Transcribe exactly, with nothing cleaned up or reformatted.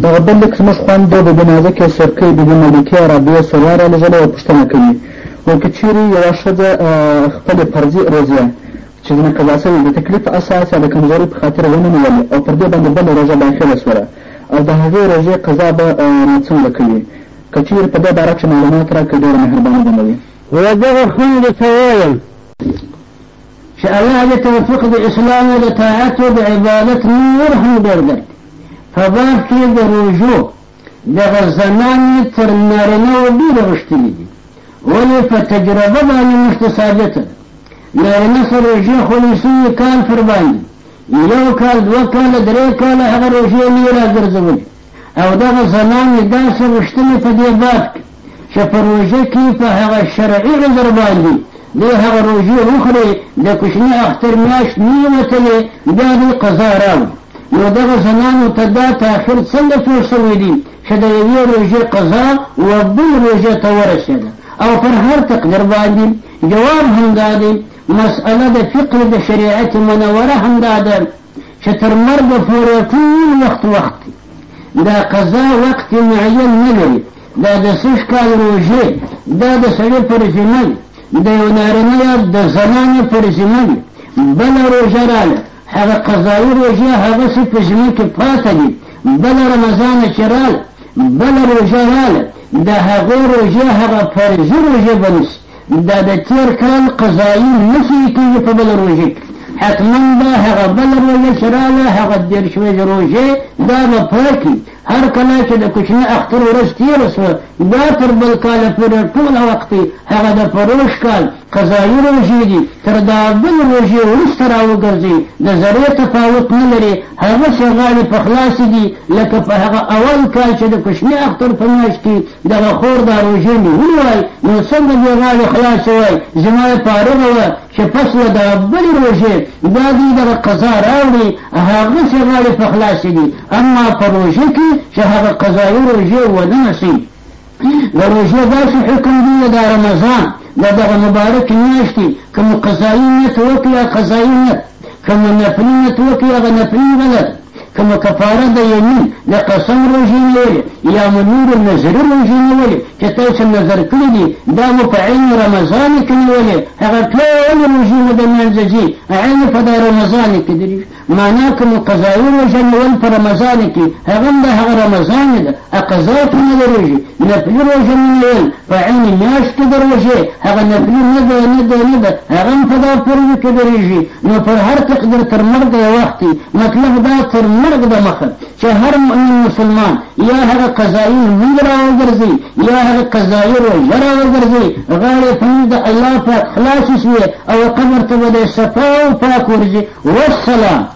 دغه بل لیک زموږ خویندو د نازکې سرکۍ بي بي ملکې رابعې سروا رالېږلی او پوښتنه کوي وایي که چیرې یوه ښځه خپلې فرضي روژې چې ځینې قضا شوې د تکلیف په اساس یا د کمزورۍ په خاطر ونه نیولې او پر دې باندې بله روژه داخله شوله او د هغې روژې قضا به نو څنګه کوي؟ که چیرې په دې باره کښې معلومات راکړئ ډېره مهرباني به مو وي. و دغه خویندو ته وایم چې الله دې توفیق د اسلام او د طاعت او د عبادت نور هم ډېر درکړي. په باب کې د روژو دغه زنانې تر نارینهو ډېرې غښتلي دي، ولې په تجربه باندې موږ ته ثابته ده. نارینه سره روژې خولې شوي کال پر باندې یو کال دوه کاله درې کاله هغه روژې نه را ګرځولې، او دغه زنانې داسې غښتلې په دې باب کې چې په روژه کې په هغه شرعي عذر باندې دوی هغه روژې وخوري، د کوچني اختر میاشت نه یې وتلې بیا دوی قضا راوړي. نو دغه زنانو ته دا تاخیر څنګه جوړ شوی دی چې د یوې روژې قضا و بل روژې ته ورسېده؟ او پر هر تقدیر باندې جواب هم دا دی، مسأله د فقه د شریعت منوره هم دا ده چې تر مرګه پورې ټول وخت وخت دا قضا وقت معین نه لري. دا د شش کال روژې دا د سړي پر ذمه وي، د یو نارینه یا د زنانې پر ذمه وي. بله روژه راله هغه قضایي روژې هغسې په ذمه کې پاته دي. بله رمضان چې راله بله روژه راله د هغې روژې هغه فرضي روژې به نیسي. دا د تېر کال قضایي نه شي کېږي په بله روژې کې، حتما به هغه بله روژه چې راله هغه دېرش ورځې روژې دا به پاکي. هر کله چې د کوچني اختر ورځ تېره شوه دا تر بل کاله پورې ټوله وخت هغه د فروش کال قضایي روژې دي، تر دا بل روژې وروسته را وګرځي د ذرې تفاوت نه لري، هغسې غاړې په خلاصې دي لکه په هغه اول کال چې د کوچني اختر په میاشت کې دغه خور دا روژې نیولې وای. نو څنګه دې غاړې خلاصې وای؟ زما یې فارغه وه چې پس له د بلې روژې دا دوی دغه قضا راوړي، هغسې غاړې په خلاصې دي. اما په روژې کې چې هغه قضایي روژې ونه نسي، د روژې داسې حکم دی د رمضان د دغه مبارک میاشتې که مو قضایي نیت وکړي یا قضایي نیت، که مو نفلي نیت وکړي هغه نفلي غلط، که مو کفاره د یمین د قسم روژې نیولې یا مو نور نظري روژې نیولې چې تاسو نظر کړي دي دا مو په عین رمضان کې نیولې، هغه ټولې روژې مو د منځه ځي عین په دا رمضان کې درېږي. معنا که مو قضایي روژه نیول په رمضان کې هغه هم د هغه رمضان ده، قضا کې نه درېږي. نفلي روژه نیول په عین میاشت کې د روژې هغه نفلي نه ده نه ده نه ده هغه هم په دا فرض کې درېږي. نو پر هر تقدیر تر مرګه یو وخت مطلب دا تر مرګ د مخه چې هر مؤمن مسلمان یا هغه قضایي لمونځ را وګرځي یا هغه قضایي روژه را وګرځي، غاړې په د الله پاک خلاصې شوې او قبر ته به د صفا او پاک ورځي. والسلام.